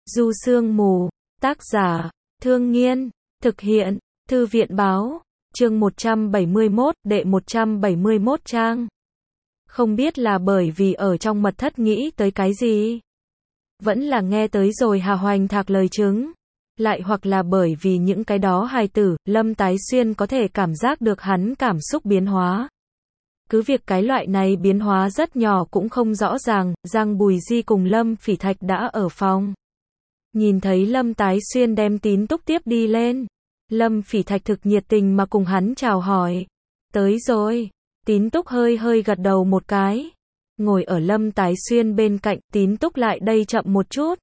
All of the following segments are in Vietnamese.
Du Sương Mù, tác giả, Thương Nghiên, thực hiện, Thư viện báo, chương 171, đệ 171 trang. Không biết là bởi vì ở trong mật thất nghĩ tới cái gì? Vẫn là nghe tới rồi Hà Hoành thạc lời chứng. Lại hoặc là bởi vì những cái đó hài tử, Lâm Tái Xuyên có thể cảm giác được hắn cảm xúc biến hóa. Cứ việc cái loại này biến hóa rất nhỏ cũng không rõ ràng, Giang Bùi Di cùng Lâm Phỉ Thạch đã ở phòng. Nhìn thấy Lâm Tái Xuyên đem Tín Túc tiếp đi lên. Lâm Phỉ Thạch thực nhiệt tình mà cùng hắn chào hỏi. Tới rồi. Tín Túc hơi hơi gật đầu một cái. Ngồi ở Lâm Tái Xuyên bên cạnh, Tín Túc lại đây chậm một chút.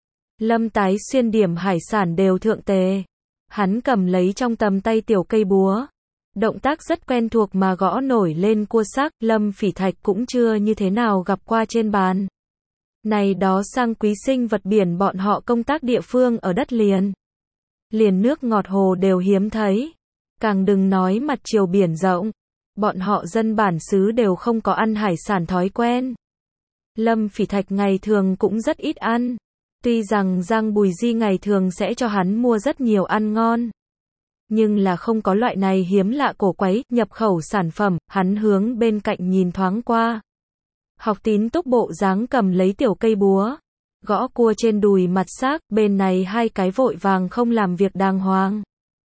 Lâm Tái Xuyên điểm hải sản đều thượng tề. Hắn cầm lấy trong tầm tay tiểu cây búa. Động tác rất quen thuộc mà gõ nổi lên cua xác, Lâm Phỉ Thạch cũng chưa như thế nào gặp qua trên bàn. Này đó sang quý sinh vật biển bọn họ công tác địa phương ở đất liền. Liền nước ngọt hồ đều hiếm thấy. Càng đừng nói mặt chiều biển rộng. Bọn họ dân bản xứ đều không có ăn hải sản thói quen. Lâm Phỉ Thạch ngày thường cũng rất ít ăn. Tuy rằng Giang Bùi Di ngày thường sẽ cho hắn mua rất nhiều ăn ngon. Nhưng là không có loại này hiếm lạ cổ quái, nhập khẩu sản phẩm, hắn hướng bên cạnh nhìn thoáng qua. Học Tín Túc bộ dáng cầm lấy tiểu cây búa. Gõ cua trên đùi mặt xác, bên này hai cái vội vàng không làm việc đàng hoàng.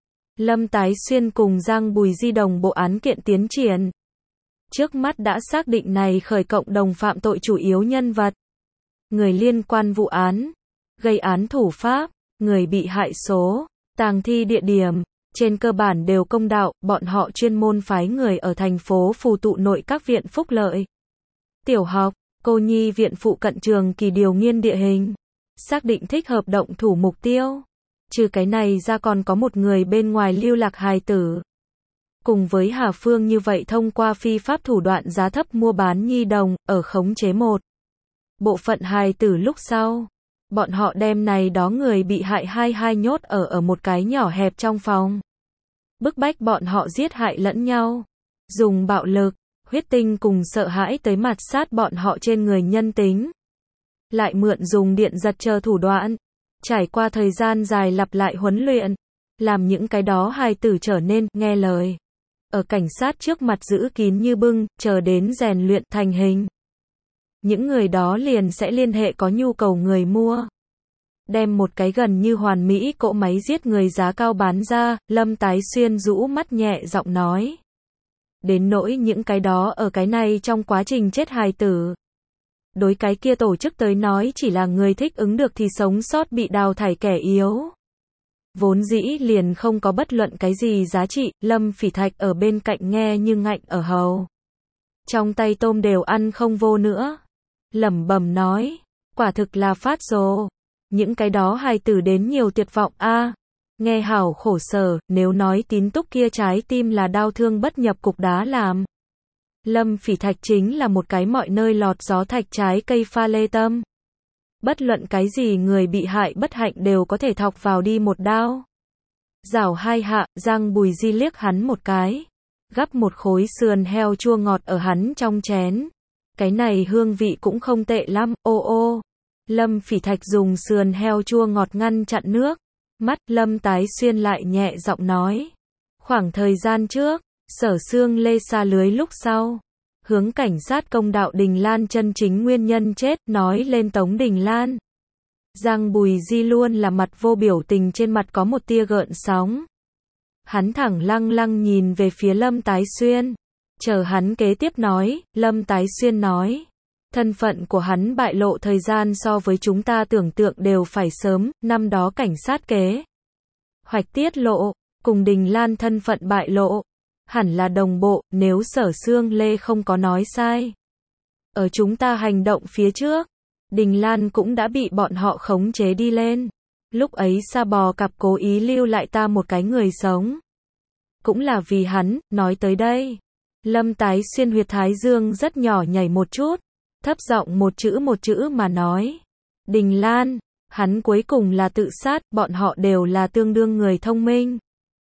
Lâm Tái Xuyên cùng Giang Bùi Di đồng bộ án kiện tiến triển. Trước mắt đã xác định này khởi cộng đồng phạm tội chủ yếu nhân vật. Người liên quan vụ án. Gây án thủ pháp. Người bị hại số. Tang thi địa điểm. Trên cơ bản đều công đạo, bọn họ chuyên môn phái người ở thành phố phù tụ nội các viện phúc lợi. Tiểu học, cô nhi viện phụ cận trường kỳ điều nghiên địa hình. Xác định thích hợp động thủ mục tiêu. Trừ cái này ra còn có một người bên ngoài lưu lạc hài tử. Cùng với Hà Phương như vậy thông qua phi pháp thủ đoạn giá thấp mua bán nhi đồng, ở khống chế một bộ phận hài tử lúc sau. Bọn họ đem này đó người bị hại hai nhốt ở một cái nhỏ hẹp trong phòng. Bức bách bọn họ giết hại lẫn nhau. Dùng bạo lực, huyết tinh cùng sợ hãi tới mạt sát bọn họ trên người nhân tính. Lại mượn dùng điện giật chờ thủ đoạn. Trải qua thời gian dài lặp lại huấn luyện. Làm những cái đó hài tử trở nên nghe lời. Ở cảnh sát trước mặt giữ kín như bưng, chờ đến rèn luyện thành hình. Những người đó liền sẽ liên hệ có nhu cầu người mua. Đem một cái gần như hoàn mỹ cỗ máy giết người giá cao bán ra, Lâm Tái Xuyên rũ mắt nhẹ giọng nói. Đến nỗi những cái đó ở cái này trong quá trình chết hài tử. Đối cái kia tổ chức tới nói chỉ là người thích ứng được thì sống sót bị đào thải kẻ yếu. Vốn dĩ liền không có bất luận cái gì giá trị, Lâm Phỉ Thạch ở bên cạnh nghe như ngạnh ở hầu. Trong tay tôm đều ăn không vô nữa. Lẩm bẩm nói, quả thực là phát rồ. Những cái đó hài tử đến nhiều tuyệt vọng a. Nghe hảo khổ sở, nếu nói Tín Túc kia trái tim là đau thương bất nhập cục đá làm. Lâm Phỉ Thạch chính là một cái mọi nơi lọt gió thạch trái cây pha lê tâm. Bất luận cái gì người bị hại bất hạnh đều có thể thọc vào đi một đao. Rảo hai hạ, Giang Bùi Di liếc hắn một cái. Gắp một khối sườn heo chua ngọt ở hắn trong chén. Cái này hương vị cũng không tệ lắm, ô ô. Lâm Phỉ Thạch dùng sườn heo chua ngọt ngăn chặn nước. Mắt Lâm Tái Xuyên lại nhẹ giọng nói. Khoảng thời gian trước, Sở Xương Lê xa lưới lúc sau. Hướng cảnh sát công đạo Đình Lan chân chính nguyên nhân chết, nói lên Tống Đình Lan. Giang Bùi Di luôn là mặt vô biểu tình, trên mặt có một tia gợn sóng. Hắn thẳng lăng lăng nhìn về phía Lâm Tái Xuyên. Chờ hắn kế tiếp nói, Lâm Tái Xuyên nói. Thân phận của hắn bại lộ thời gian so với chúng ta tưởng tượng đều phải sớm, năm đó cảnh sát kế hoạch tiết lộ, cùng Đình Lan thân phận bại lộ. Hẳn là đồng bộ, nếu Sở Xương Lê không có nói sai. Ở chúng ta hành động phía trước, Đình Lan cũng đã bị bọn họ khống chế đi lên. Lúc ấy Sa Bò Cạp cố ý lưu lại ta một cái người sống. Cũng là vì hắn, nói tới đây. Lâm Tái Xuyên huyệt thái dương rất nhỏ nhảy một chút. Thấp giọng một chữ mà nói. Đình Lan, hắn cuối cùng là tự sát, bọn họ đều là tương đương người thông minh.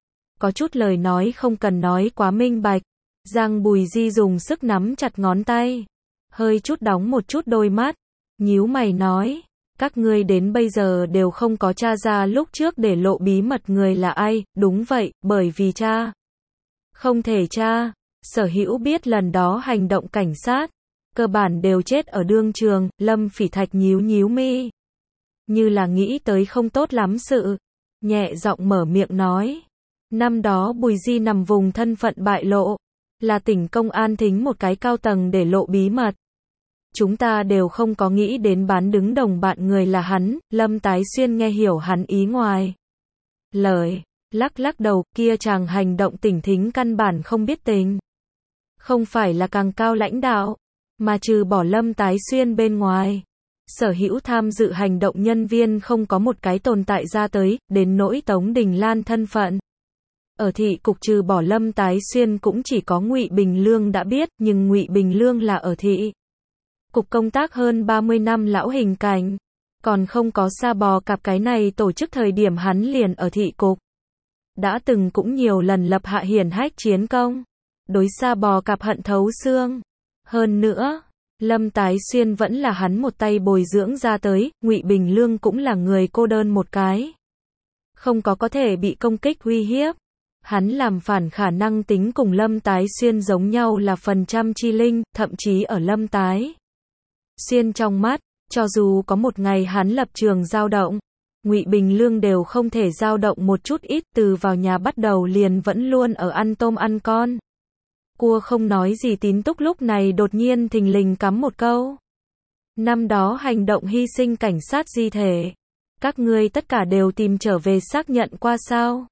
Có chút lời nói không cần nói quá minh bạch. Giang Bùi Di dùng sức nắm chặt ngón tay. Hơi chút đóng một chút đôi mắt. Nhíu mày nói. các ngươi đến bây giờ đều không có tra ra lúc trước để lộ bí mật người là ai, đúng vậy, bởi vì tra. Không thể tra. Sở Hữu biết lần đó hành động cảnh sát, cơ bản đều chết ở đương trường, Lâm Phỉ Thạch nhíu nhíu mi. Như là nghĩ tới không tốt lắm sự. Nhẹ giọng mở miệng nói. Năm đó Bùi Di nằm vùng thân phận bại lộ. Là tỉnh công an thính một cái cao tầng để lộ bí mật. Chúng ta đều không có nghĩ đến bán đứng đồng bạn người là hắn, Lâm Tái Xuyên nghe hiểu hắn ý ngoài lời, lắc lắc đầu, kia chàng hành động tỉnh thính căn bản không biết tình. Không phải là càng cao lãnh đạo, mà trừ bỏ Lâm Tái Xuyên bên ngoài. Sở Hữu tham dự hành động nhân viên không có một cái tồn tại ra tới, đến nỗi Tống Đình Lan thân phận. Ở thị cục trừ bỏ Lâm Tái Xuyên cũng chỉ có Ngụy Bình Lương đã biết, nhưng Ngụy Bình Lương là ở thị cục công tác hơn 30 năm lão hình cảnh, còn không có Sa Bò Cạp cái này tổ chức thời điểm hắn liền ở thị cục. Đã từng cũng nhiều lần lập hạ hiển hách chiến công, đối Sa Bò Cạp hận thấu xương. Hơn nữa, Lâm Tái Xuyên vẫn là hắn một tay bồi dưỡng ra tới, Ngụy Bình Lương cũng là người cô đơn một cái. Không có thể bị công kích uy hiếp. Hắn làm phản khả năng tính cùng Lâm Tái Xuyên giống nhau là phần trăm chi linh, thậm chí ở Lâm Tái Xuyên trong mắt, cho dù có một ngày hắn lập trường dao động, Ngụy Bình Lương đều không thể dao động một chút ít, từ vào nhà bắt đầu liền vẫn luôn ở ăn tôm ăn con. Cua không nói gì Tín Túc lúc này đột nhiên thình lình cắm một câu. Năm đó hành động hy sinh cảnh sát di thể, các ngươi tất cả đều tìm trở về xác nhận qua sao?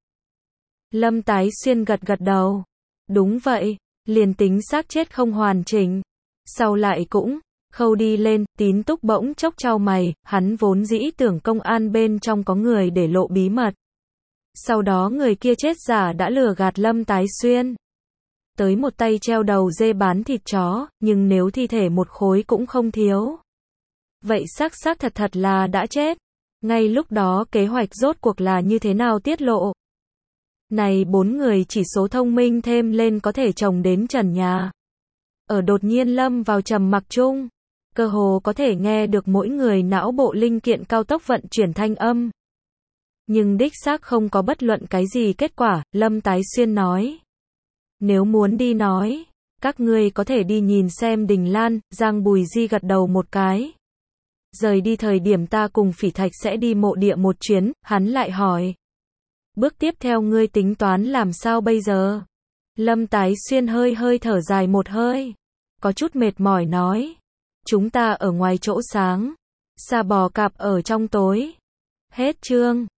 Lâm Tái Xuyên gật gật đầu. Đúng vậy, liền tính xác chết không hoàn chỉnh. Sau lại cũng khâu đi lên, Tín Túc bỗng chốc chau mày, hắn vốn dĩ tưởng công an bên trong có người để lộ bí mật. Sau đó người kia chết giả đã lừa gạt Lâm Tái Xuyên. Tới một tay treo đầu dê bán thịt chó, nhưng nếu thi thể một khối cũng không thiếu. Vậy xác thật thật là đã chết. Ngay lúc đó kế hoạch rốt cuộc là như thế nào tiết lộ? Này 4 người chỉ số thông minh thêm lên có thể chồng đến trần nhà. Ở đột nhiên lâm vào trầm mặc chung, cơ hồ có thể nghe được mỗi người não bộ linh kiện cao tốc vận chuyển thanh âm. Nhưng đích xác không có bất luận cái gì kết quả, Lâm Tái Xuyên nói. Nếu muốn đi nói, các ngươi có thể đi nhìn xem Đình Lan, Giang Bùi Di gật đầu một cái. Rời đi thời điểm ta cùng Phỉ Thạch sẽ đi mộ địa một chuyến, hắn lại hỏi. Bước tiếp theo ngươi tính toán làm sao bây giờ? Lâm Tái Xuyên hơi thở dài một hơi. Có chút mệt mỏi nói. Chúng ta ở ngoài chỗ sáng. Sa Bò Cạp ở trong tối. Hết chương.